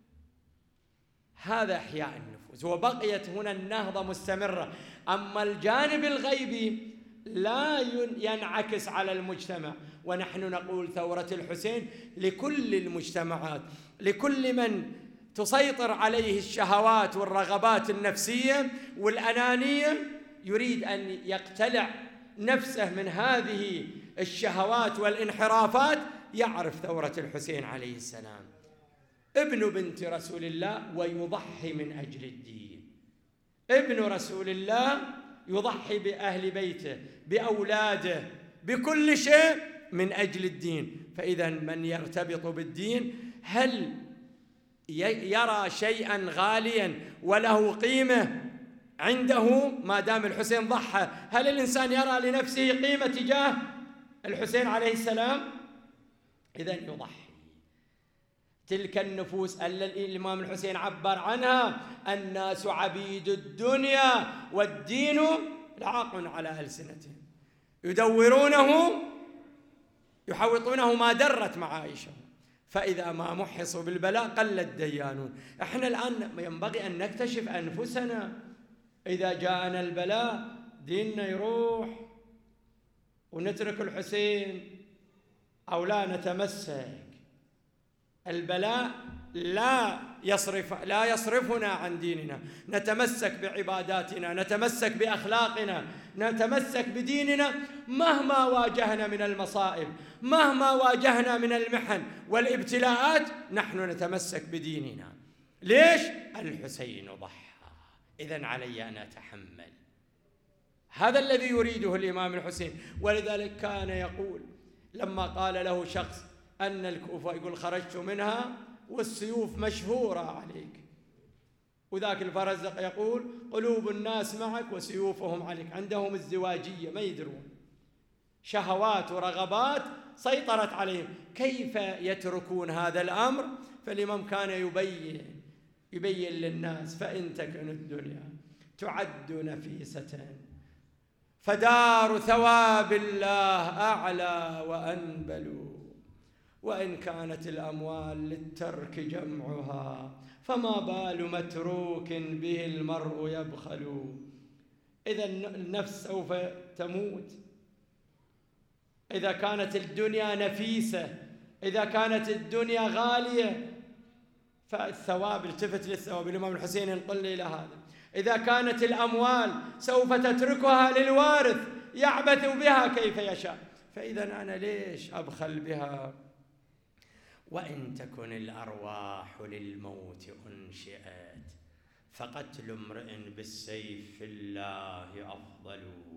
هذا إحياء النفوس، وبقيت هنا النهضة مستمرة. أما الجانب الغيبي لا ينعكس على المجتمع، ونحن نقول ثورة الحسين لكل المجتمعات، لكل من تسيطر عليه الشهوات والرغبات النفسية والأنانية، يريد أن يقتلع نفسه من هذه الشهوات والانحرافات، يعرف ثورة الحسين عليه السلام ابن بنت رسول الله ويضحي من أجل الدين. ابن رسول الله يضحي بأهل بيته، بأولاده، بكل شيء من أجل الدين. فإذا من يرتبط بالدين هل يرى شيئا غاليا وله قيمة عنده ما دام الحسين ضحى؟ هل الإنسان يرى لنفسه قيمة تجاه الحسين عليه السلام؟ إذن يضحي. تلك النفوس التي الإمام الحسين عبر عنها: الناس عبيد الدنيا والدين لعاق على ألسنتهم، يدورونه يحوطونه ما درت معايشهم، فإذا ما محصوا بالبلاء قل الديانون. احنا الآن ينبغي أن نكتشف أنفسنا. إذا جاءنا البلاء ديننا يروح ونترك الحسين أو لا نتمسك. البلاء لا يصرفنا عن ديننا، نتمسك بعباداتنا، نتمسك بأخلاقنا، نتمسك بديننا مهما واجهنا من المصائب، مهما واجهنا من المحن والابتلاءات، نحن نتمسك بديننا. ليش؟ الحسين ضحى، إذن علي أن أتحمل. هذا الذي يريده الإمام الحسين. ولذلك كان يقول لما قال له شخص أن الكوفة، يقول: خرجت منها والسيوف مشهورة عليك. وذاك الفرزدق يقول: قلوب الناس معك وسيوفهم عليك. عندهم الزواجية، ما يدرون، شهوات ورغبات سيطرت عليهم، كيف يتركون هذا الأمر؟ فالإمام كان يبين للناس: فإن تكن الدنيا تعد نفيسة فدار ثواب الله أعلى وأنبل، وإن كانت الأموال للترك جمعها فما بال متروك به المرء يبخل. إذا النفس سوف تموت. إذا كانت الدنيا نفيسة، إذا كانت الدنيا غالية، فالثواب، التفت للثواب. الإمام الحسين ينقل إلى هذا: إذا كانت الأموال سوف تتركها للوارث يعبث بها كيف يشاء، فإذا أنا ليش أبخل بها؟ وإن تكن الأرواح للموت أنشئت فقتل امرئ بالسيف في الله أفضل.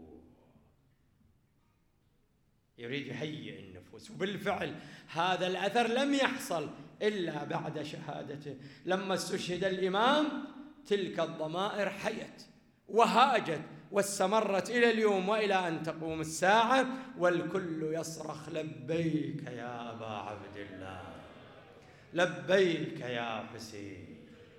يريد يهيئ النفوس. وبالفعل هذا الأثر لم يحصل إلا بعد شهادته. لما استشهد الإمام تلك الضمائر حيت وهاجت واستمرت إلى اليوم وإلى أن تقوم الساعة، والكل يصرخ: لبيك يا أبا عبد الله، لبيك يا حسين.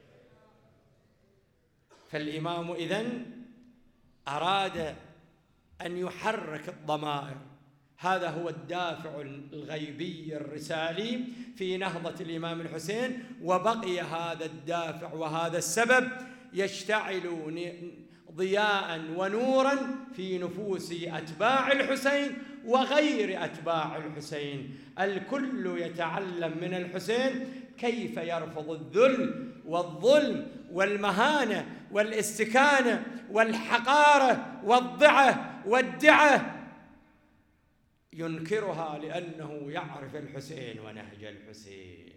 فالإمام إذن أراد أن يحرك الضمائر. هذا هو الدافع الغيبي الرسالي في نهضة الإمام الحسين. وبقي هذا الدافع وهذا السبب يشتعل ضياء ونورا في نفوس أتباع الحسين وغير أتباع الحسين. الكل يتعلم من الحسين كيف يرفض الذل والظلم والمهانة والاستكانة والحقارة والضعة والدعة، ينكرها لأنه يعرف الحسين ونهج الحسين.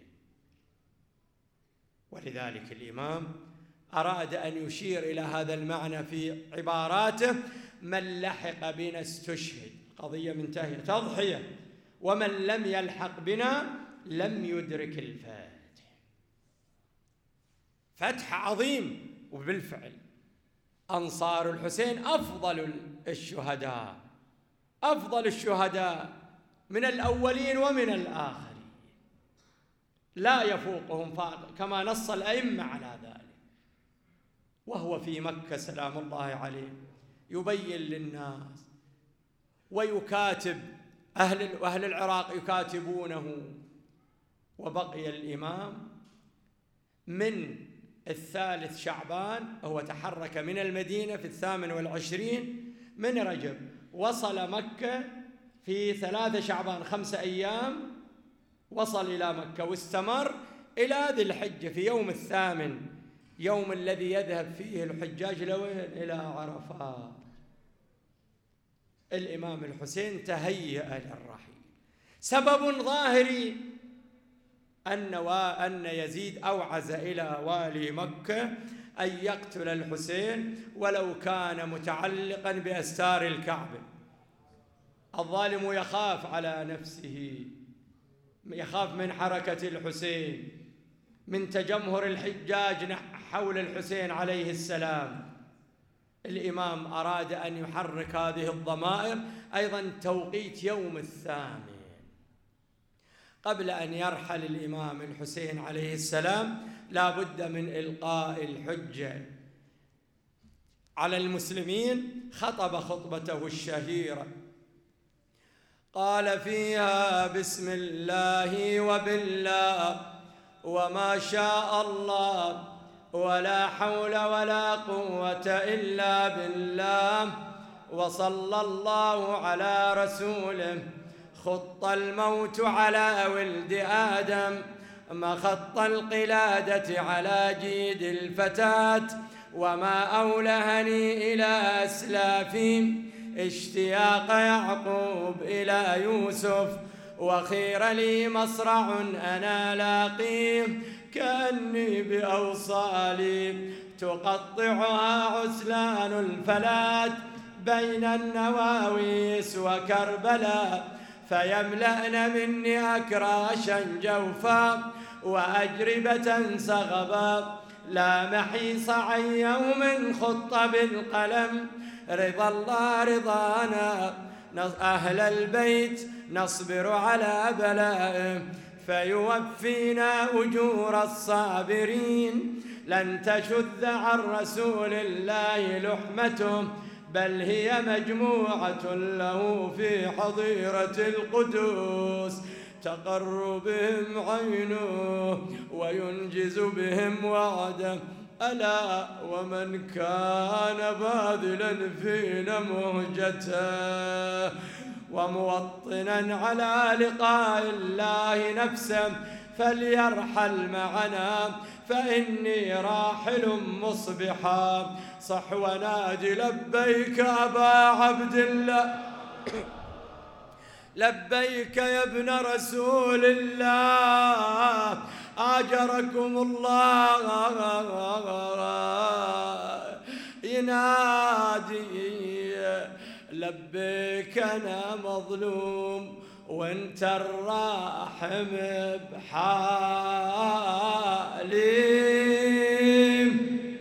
ولذلك الإمام أراد أن يشير إلى هذا المعنى في عباراته: من لحق بنا استشهد، قضية منتهية، تضحية، ومن لم يلحق بنا لم يدرك الفتح. فتح عظيم، وبالفعل أنصار الحسين أفضل الشهداء، أفضل الشهداء من الأولين ومن الآخرين، لا يفوقهم فاضل كما نص الأئمة على ذلك. وهو في مكة سلام الله عليه يبين للناس ويكاتب، أهل العراق يكاتبونه. وبقي الإمام من 3 شعبان، هو تحرك من المدينة في 28 من رجب، وصل مكة في 3 شعبان 5 أيام، وصل إلى مكة واستمر إلى ذي الحجة في يوم 8، يوم الذي يذهب فيه الحجاج لوين؟ إلى عرفات. الإمام الحسين تهيأ للرحيل. سبب ظاهري أن يزيد أوعز إلى والي مكة أن يقتل الحسين ولو كان متعلقا بأستار الكعبة. الظالم يخاف على نفسه، يخاف من حركة الحسين، من تجمهر الحجاج حول الحسين عليه السلام. الإمام أراد أن يحرك هذه الضمائر. أيضا توقيت يوم 8 قبل أن يرحل الإمام الحسين عليه السلام لا بد من إلقاء الحجة على المسلمين. خطب خطبته الشهيرة، قال فيها: بسم الله وبالله وما شاء الله ولا حول ولا قوة إلا بالله، وصلى الله على رسوله. خط الموت على ولد آدم، مخط القلادة على جيد الفتاة، وما أولهني إلى أسلافي اشتياق يعقوب إلى يوسف، وخير لي مصرع أنا لاقيه، كأني بأوصالي تقطعها عسلان الفلات بين النواويس وكربلاء، فيملأن مني أكراشا جوفا وأجربة سغبا، لا محيص عن يوم خط بالقلم، رضا الله رضانا أهل البيت نصبر على بلائه، فيوفينا أجور الصابرين، لن تشذ عن رسول الله لحمته، بل هي مجموعة له في حظيرة القدوس، تقر بهم عينه وينجز بهم وعده، ألا ومن كان باذلا فينا مهجته وموطنا على لقاء الله نفسه فليرحل معنا، فإني راحل مصبحا. صح ونادي لبيك أبا عبد الله، لبيك يا ابن رسول الله، آجركم الله. ينادي لبيك أنا مظلوم وانت الراحم بحالي،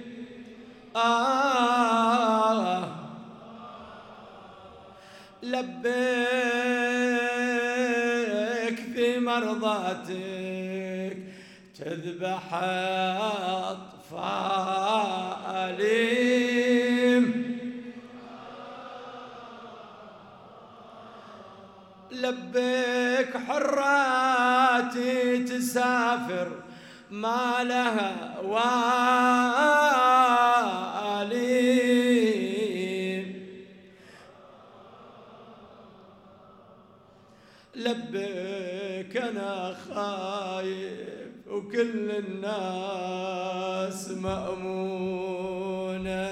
لبيك في مرضاتك تذبح أطفالي، لبيك حراتي تسافر ما لها والي، أنا خايف وكل الناس مأمونة.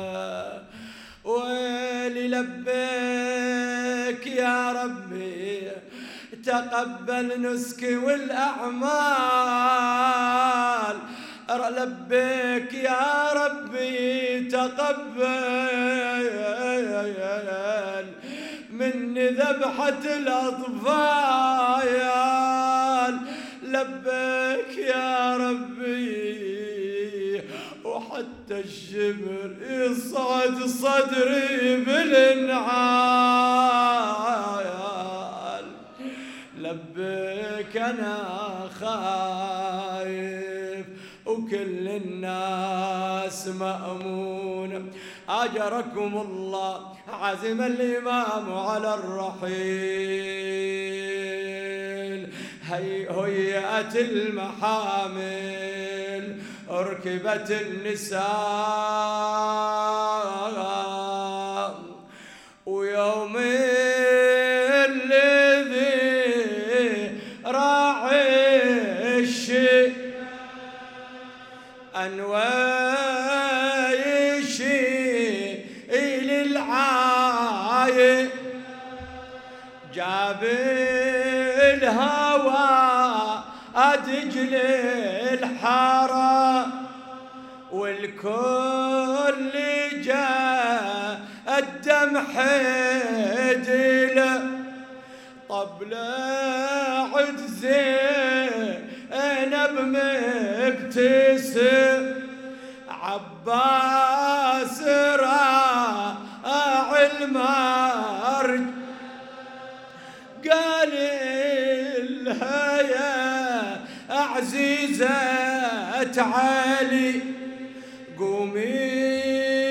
ويلي لبيك يا ربي تقبل نسكي والأعمال، لبيك يا ربي تقبل مني ذبحة الأطفال. لبيك يا ربي وحتى الشبر يصعد صدري بالانعال. لبيك أنا خايف وكل الناس مأمونة. أجركم الله. عزم الإمام على الرحيل، هيئت المحامل، ركبت النساء، ويوم الذي راعي الشيء أنواي شيء للعاي، جاب الهوى أدجل الحارة، والكل جاء الدم حدل. طبلة زينب مبتسم، عباس راعي المرج، قال لها يا عزيزة علي قومي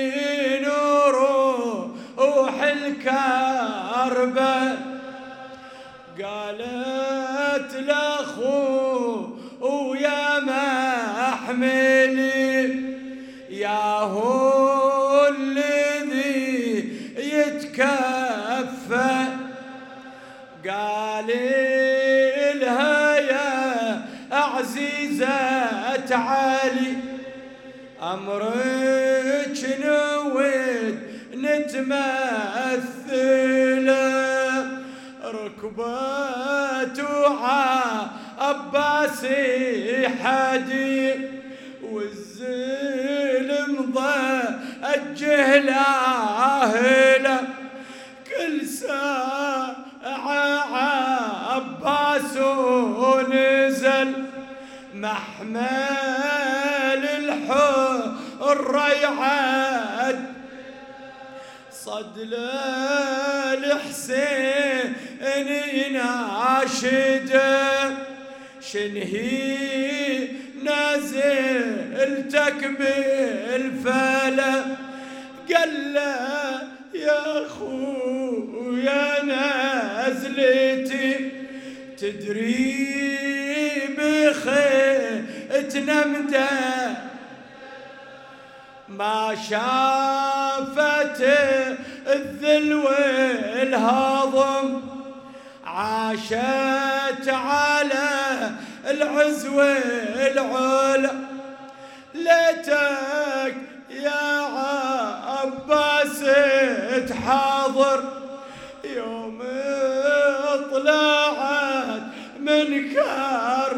نروح الكربة. قالت لاخو ويا محملي يا هو الذي يتكفى. قال لها يا عزيزة علي أمرك نود نتمثل، ركبته عباس حدي والزلم ضجه لاهله. كل ساعة عباس نزل محمل الحر يعد، صد الحسين يناشده شنهي نازلتك بالفلا. قال له يا خويا نازلتي تدري بخيتنا مدى، ما شافت الذل والهضم، عاشت على العز والعلا. ليتك يا عباس تحاضر يوم طلعت من كار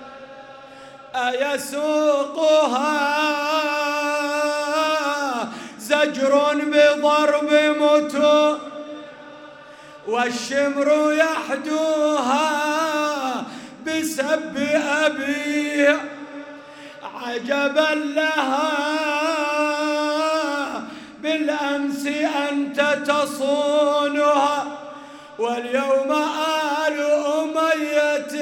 أيسوقها زجر بضرب متو، والشمر يحدوها بسب أبيها. عجبا لها بالأمس أنت تصونها، واليوم آل أمية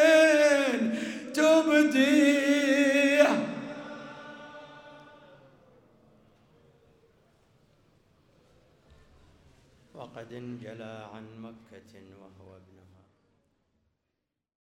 تبديها. وقد انجلى عن مكة وهو ابنها